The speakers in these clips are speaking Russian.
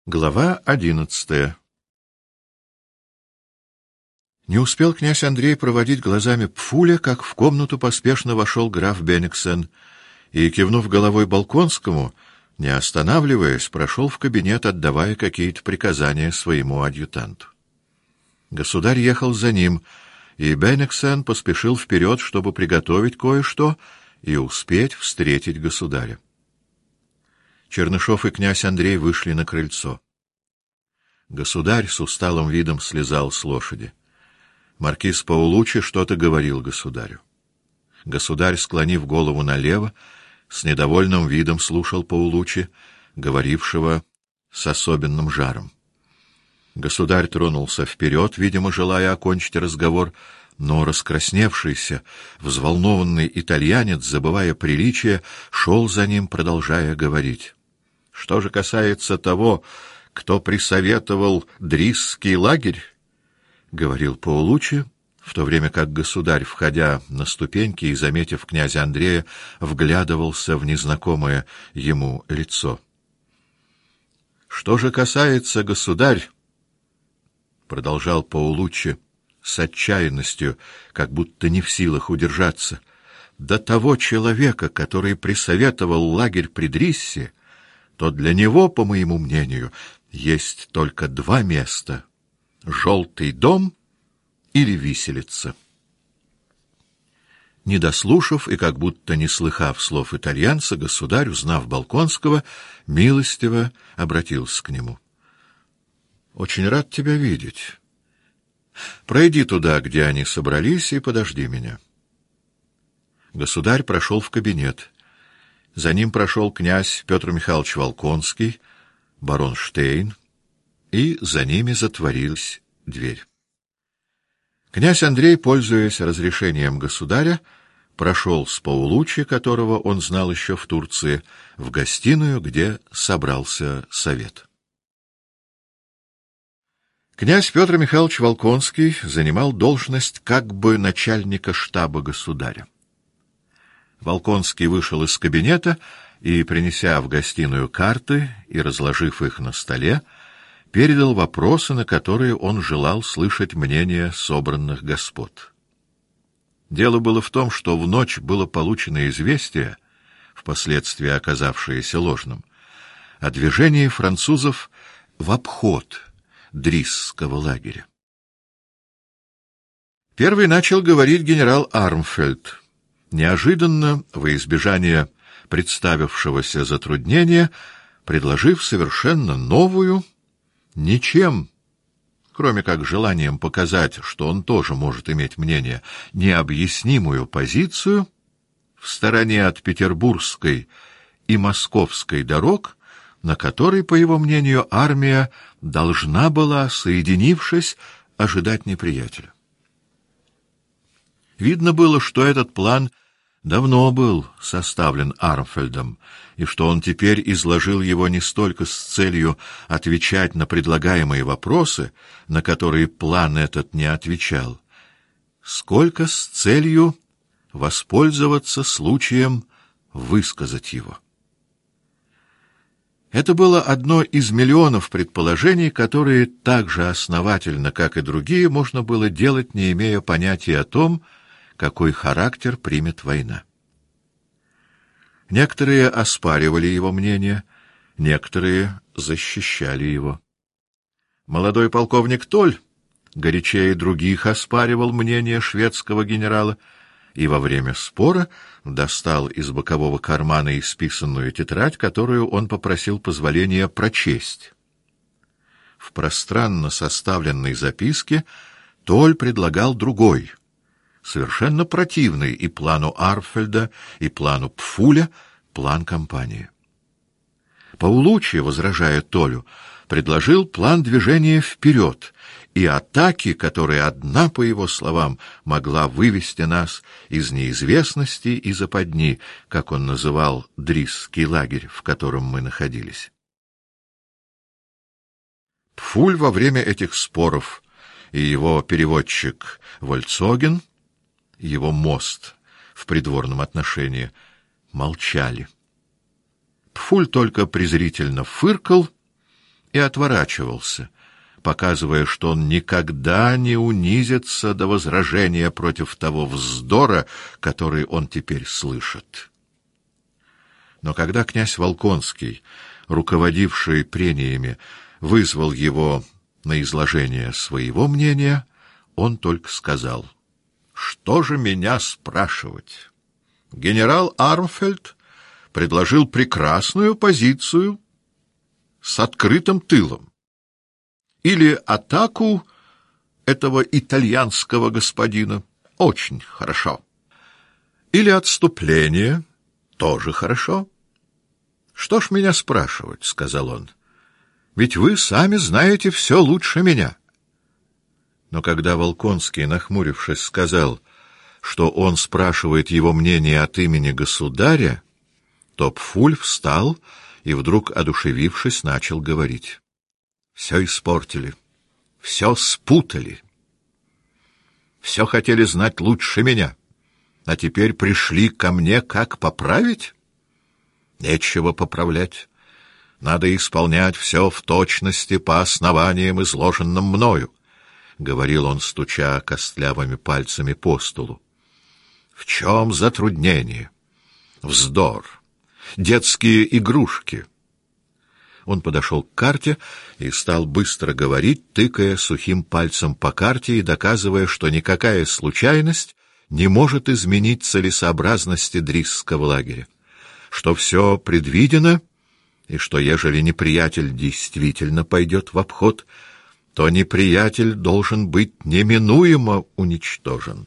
Глава 11. Не успел князь Андрей проводить глазами Пфуля, как в комнату поспешно вошел граф Бенниксен и, кивнув головой Болконскому, не останавливаясь, прошел в кабинет, отдавая какие-то приказания своему адъютанту. Государь ехал за ним, и Бенниксен поспешил вперед, чтобы приготовить кое-что и успеть встретить государя. Чернышов и князь Андрей вышли на крыльцо. Государь с усталым видом слезал с лошади. Маркиз Паулуччи что-то говорил государю. Государь, склонив голову налево, с недовольным видом слушал Паулуччи, говорившего с особенным жаром. Государь тронулся вперед, видимо, желая окончить разговор, но раскрасневшийся, взволнованный итальянец, забывая приличие, шел за ним, продолжая говорить. Что же касается того, кто присоветовал Дрисский лагерь, — говорил Паулуччи, в то время как государь, входя на ступеньки и заметив князя Андрея, вглядывался в незнакомое ему лицо. — Что же касается, государь, — продолжал Паулуччи с отчаянностью, как будто не в силах удержаться, — до того человека, который присоветовал лагерь при Дриссе, то для него, по моему мнению, есть только два места — Желтый дом или виселица. Не дослушав и как будто не слыхав слов итальянца, государь, узнав Болконского, милостиво обратился к нему. — Очень рад тебя видеть. Пройди туда, где они собрались, и подожди меня. Государь прошел в кабинет. За ним прошел князь Петр Михайлович Волконский, барон Штейн, и за ними затворилась дверь. Князь Андрей, пользуясь разрешением государя, прошел с Паулуччи, которого он знал еще в Турции, в гостиную, где собрался совет. Князь Петр Михайлович Волконский занимал должность как бы начальника штаба государя. Волконский вышел из кабинета и, принеся в гостиную карты и разложив их на столе, передал вопросы, на которые он желал слышать мнение собранных господ. Дело было в том, что в ночь было получено известие, впоследствии оказавшееся ложным, о движении французов в обход Дрисского лагеря. Первый начал говорить генерал Армфельд. Неожиданно, во избежание представившегося затруднения, предложив совершенно новую, ничем, кроме как желанием показать, что он тоже может иметь мнение, необъяснимую позицию в стороне от петербургской и московской дорог, на которой, по его мнению, армия должна была, соединившись, ожидать неприятеля. Видно было, что этот план давно был составлен Армфельдом, и что он теперь изложил его не столько с целью отвечать на предлагаемые вопросы, на которые план этот не отвечал, сколько с целью воспользоваться случаем высказать его. Это было одно из миллионов предположений, которые так же основательно, как и другие, можно было делать, не имея понятия о том, какой характер примет война. Некоторые оспаривали его мнение, некоторые защищали его. Молодой полковник Толь горячее других оспаривал мнение шведского генерала и во время спора достал из бокового кармана исписанную тетрадь, которую он попросил позволения прочесть. В пространно составленной записке Толь предлагал другой, совершенно противный и плану Армфельда, и плану Пфуля, план кампании. Паулуччи, возражая Толю, предложил план движения вперед и атаки, которая одна, по его словам, могла вывести нас из неизвестности и западни, как он называл Дрисский лагерь, в котором мы находились. Пфуль во время этих споров и его переводчик Вольцоген, его мост в придворном отношении, молчали. Пфуль только презрительно фыркал и отворачивался, показывая, что он никогда не унизится до возражения против того вздора, который он теперь слышит. Но когда князь Волконский, руководивший прениями, вызвал его на изложение своего мнения, он только сказал: «Что же меня спрашивать? Генерал Армфельд предложил прекрасную позицию с открытым тылом. Или атаку этого итальянского господина — очень хорошо. Или отступление — тоже хорошо. Что ж меня спрашивать, — сказал он, — ведь вы сами знаете все лучше меня». Но когда Волконский, нахмурившись, сказал, что он спрашивает его мнение от имени государя, то Пфуль встал и, вдруг одушевившись, начал говорить: «Все испортили, все спутали, все хотели знать лучше меня, а теперь пришли ко мне, как поправить? Нечего поправлять. Надо исполнять все в точности по основаниям, изложенным мною», — говорил он, стуча костлявыми пальцами по столу. «В чем затруднение? Вздор, детские игрушки». Он подошел к карте и стал быстро говорить, тыкая сухим пальцем по карте и доказывая, что никакая случайность не может изменить целесообразности Дрисского лагеря, что все предвидено, и что, ежели неприятель действительно пойдет в обход, то неприятель должен быть неминуемо уничтожен.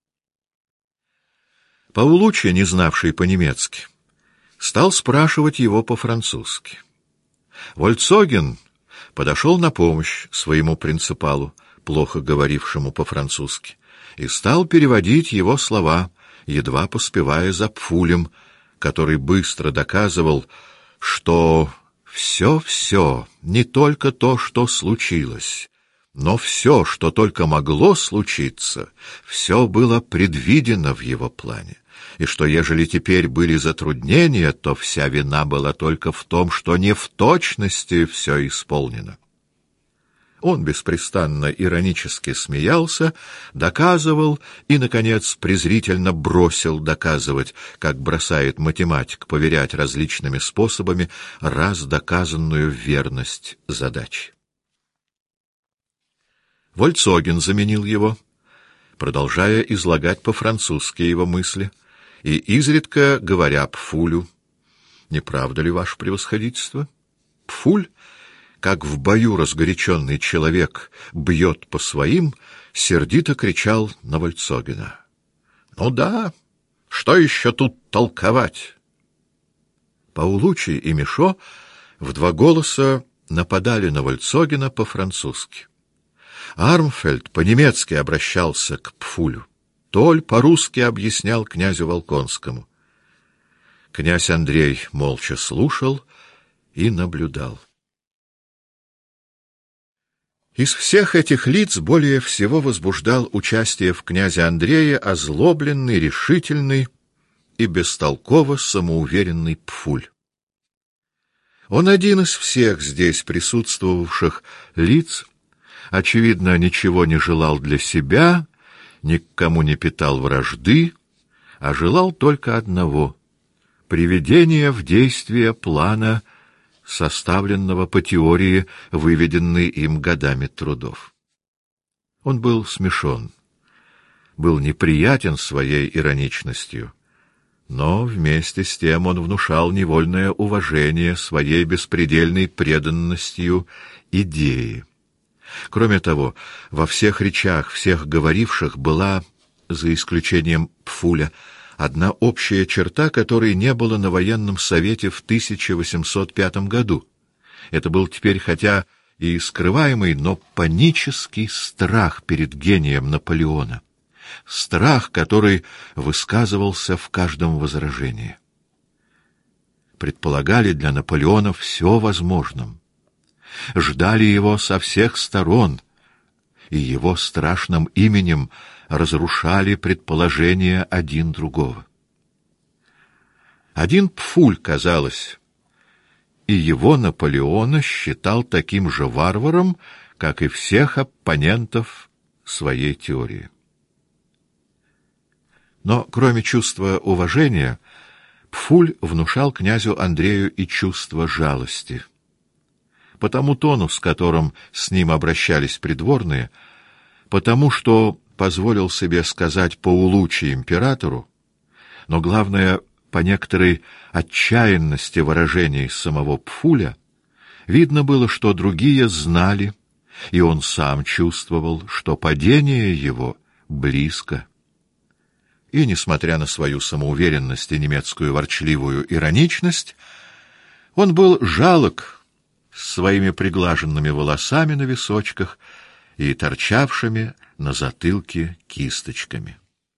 Паулуччи, не знавший по-немецки, стал спрашивать его по-французски. Вольцоген подошел на помощь своему принципалу, плохо говорившему по-французски, и стал переводить его слова, едва поспевая за Пфулем, который быстро доказывал, что все, не только то, что случилось, но все, что только могло случиться, все было предвидено в его плане, и что, ежели теперь были затруднения, то вся вина была только в том, что не в точности все исполнено. Он беспрестанно иронически смеялся, доказывал и, наконец, презрительно бросил доказывать, как бросает математик поверять различными способами раз доказанную верность задачи. Вольцоген заменил его, продолжая излагать по-французски его мысли, и изредка говоря Пфулю: «Не правда ли, ваше превосходительство?» Пфуль, как в бою разгоряченный человек бьет по своим, сердито кричал на Вольцогена: «Ну да, что еще тут толковать?» Паулуччи и Мишо в два голоса нападали на Вольцогена по-французски. Армфельд по-немецки обращался к Пфулю. Толь по-русски объяснял князю Волконскому. Князь Андрей молча слушал и наблюдал. Из всех этих лиц более всего возбуждал участие в князе Андрее озлобленный, решительный и бестолково самоуверенный Пфуль. Он один из всех здесь присутствовавших лиц, очевидно, ничего не желал для себя, ни к кому не питал вражды, а желал только одного — приведения в действие плана, составленного по теории, выведенной им годами трудов. Он был смешон, был неприятен своей ироничностью, но вместе с тем он внушал невольное уважение своей беспредельной преданностью идее. Кроме того, во всех речах всех говоривших была, за исключением Пфуля, одна общая черта, которой не было на военном совете в 1805 году. Это был теперь хотя и скрываемый, но панический страх перед гением Наполеона. Страх, который высказывался в каждом возражении. Предполагали для Наполеона все возможным. Ждали его со всех сторон, и его страшным именем разрушали предположения один другого. Один Пфуль, казалось, и его Наполеона считал таким же варваром, как и всех оппонентов своей теории. Но кроме чувства уважения, Пфуль внушал князю Андрею и чувство жалости. По тому тону, с которым с ним обращались придворные, потому что позволил себе сказать поулучше императору, но главное, по некоторой отчаянности выражений самого Пфуля, видно было, что другие знали, и он сам чувствовал, что падение его близко. И, несмотря на свою самоуверенность и немецкую ворчливую ироничность, он был жалок с своими приглаженными волосами на височках и торчавшими на затылке кисточками.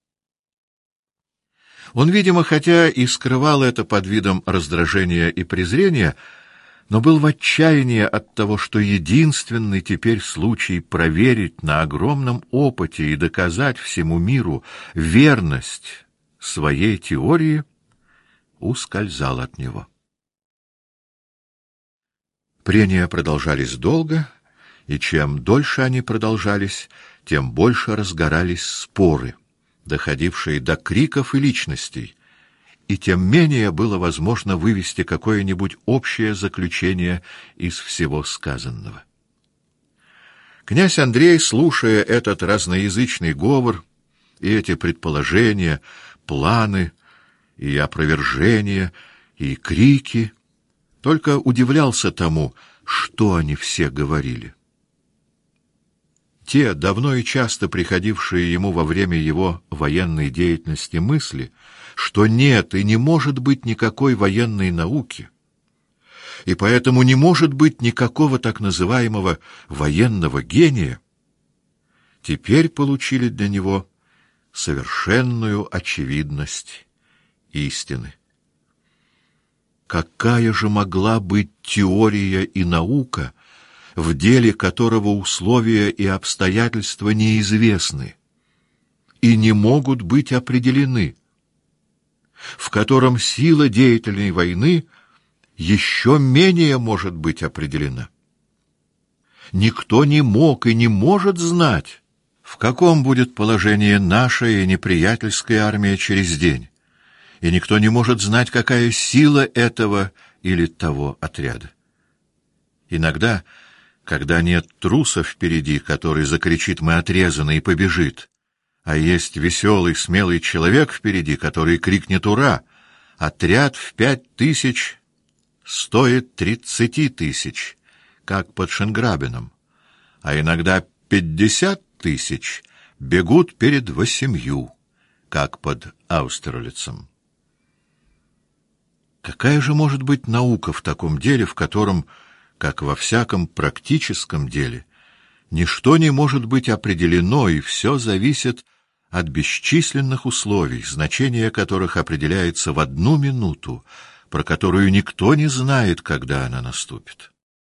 Он, видимо, хотя и скрывал это под видом раздражения и презрения, но был в отчаянии от того, что единственный теперь случай проверить на огромном опыте и доказать всему миру верность своей теории ускользал от него. Прения продолжались долго, и чем дольше они продолжались, тем больше разгорались споры, доходившие до криков и личностей, и тем менее было возможно вывести какое-нибудь общее заключение из всего сказанного. Князь Андрей, слушая этот разноязычный говор и эти предположения, планы и опровержения, и крики, только удивлялся тому, что они все говорили. Те, давно и часто приходившие ему во время его военной деятельности мысли, что нет и не может быть никакой военной науки, и поэтому не может быть никакого так называемого военного гения, теперь получили для него совершенную очевидность истины. Какая же могла быть теория и наука, в деле которого условия и обстоятельства неизвестны и не могут быть определены, в котором сила деятельной войны еще менее может быть определена? Никто не мог и не может знать, в каком будет положении наша и неприятельская армия через день, и никто не может знать, какая сила этого или того отряда. Иногда, когда нет труса впереди, который закричит «мы отрезаны» и побежит, а есть веселый, смелый человек впереди, который крикнет «ура!», отряд в 5000 стоит 30 000, как под Шенграбеном, а иногда 50 000 бегут перед 8, как под Аустерлицем. Какая же может быть наука в таком деле, в котором, как во всяком практическом деле, ничто не может быть определено, и все зависит от бесчисленных условий, значение которых определяется в 1 минуту, про которую никто не знает, когда она наступит?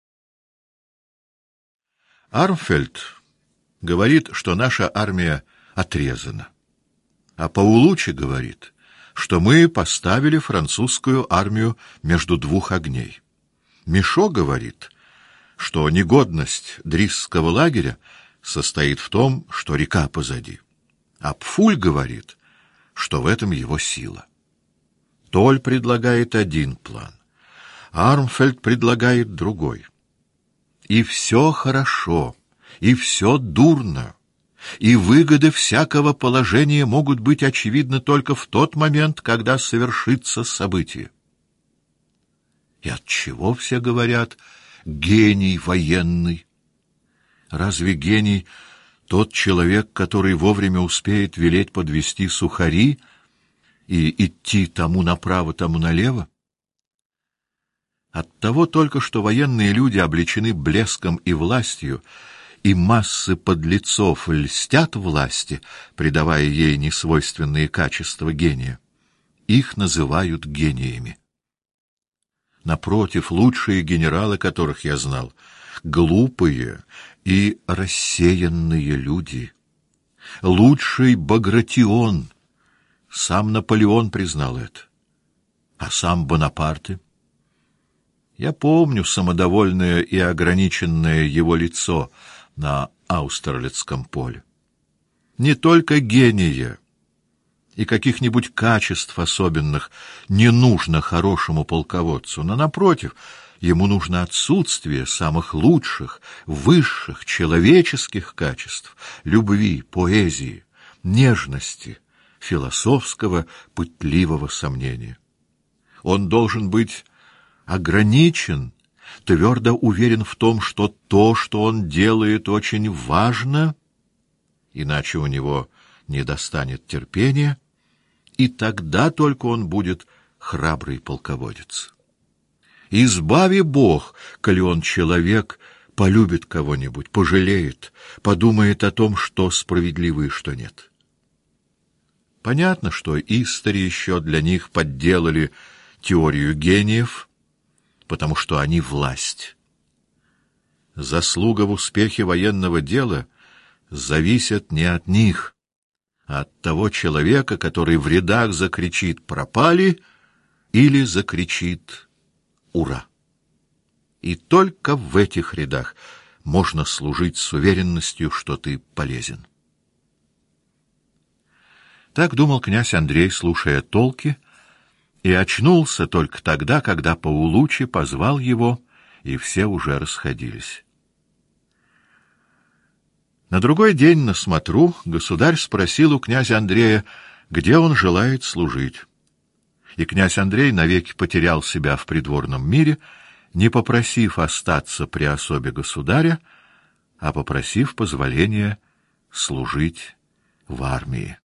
Армфельд говорит, что наша армия отрезана, а Паулуччи говорит, что мы поставили французскую армию между 2 огней. Мишо говорит, что негодность Дрисского лагеря состоит в том, что река позади. А Пфуль говорит, что в этом его сила. Толь предлагает один план, Армфельд предлагает другой. И все хорошо, и все дурно, и выгоды всякого положения могут быть очевидны только в тот момент, когда совершится событие. И отчего все говорят «гений военный»? Разве гений тот человек, который вовремя успеет велеть подвести сухари и идти тому направо, тому налево? Оттого только что военные люди облечены блеском и властью, и массы подлецов льстят власти, придавая ей несвойственные качества гения. Их называют гениями. Напротив, лучшие генералы, которых я знал, глупые и рассеянные люди. Лучший Багратион, сам Наполеон признал это, а сам Бонапарте. Я помню самодовольное и ограниченное его лицо на Аустерлицком поле. Не только гения и каких-нибудь качеств особенных не нужно хорошему полководцу, но, напротив, ему нужно отсутствие самых лучших, высших человеческих качеств — любви, поэзии, нежности, философского, пытливого сомнения. Он должен быть ограничен, твердо уверен в том, что то, что он делает, очень важно, иначе у него не достанет терпения, и тогда только он будет храбрый полководец. Избави Бог, коли он человек, полюбит кого-нибудь, пожалеет, подумает о том, что справедливо и что нет. Понятно, что истори еще для них подделали теорию гениев, потому что они власть. Заслуга в успехе военного дела зависит не от них, а от того человека, который в рядах закричит «пропали» или закричит «ура». И только в этих рядах можно служить с уверенностью, что ты полезен. Так думал князь Андрей, слушая толки, и очнулся только тогда, когда Паулуччи позвал его, и все уже расходились. На другой день на смотру государь спросил у князя Андрея, где он желает служить. И князь Андрей навеки потерял себя в придворном мире, не попросив остаться при особе государя, а попросив позволения служить в армии.